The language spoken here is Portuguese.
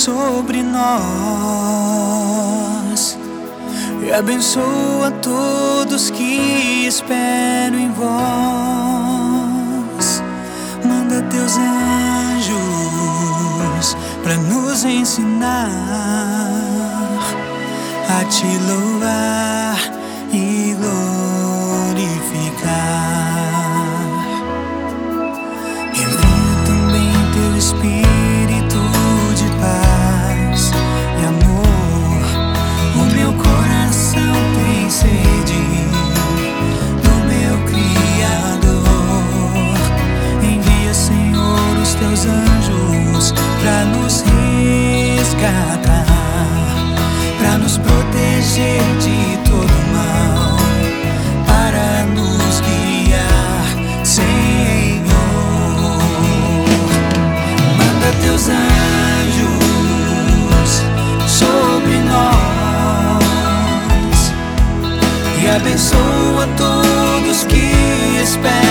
sobre nós e abençoa todos que esperam em vós. Manda teus anjos para nos ensinar a te louvar e glorificar. Envia também teu Espírito de paz e amor. O meu coração tem sede do meu Criador. Envia, Senhor, os teus anjos para nos resgatar, para nos proteger de todo mal, para nos guiar, Senhor. Manda teus anjos sobre nós e abençoa todos que esperam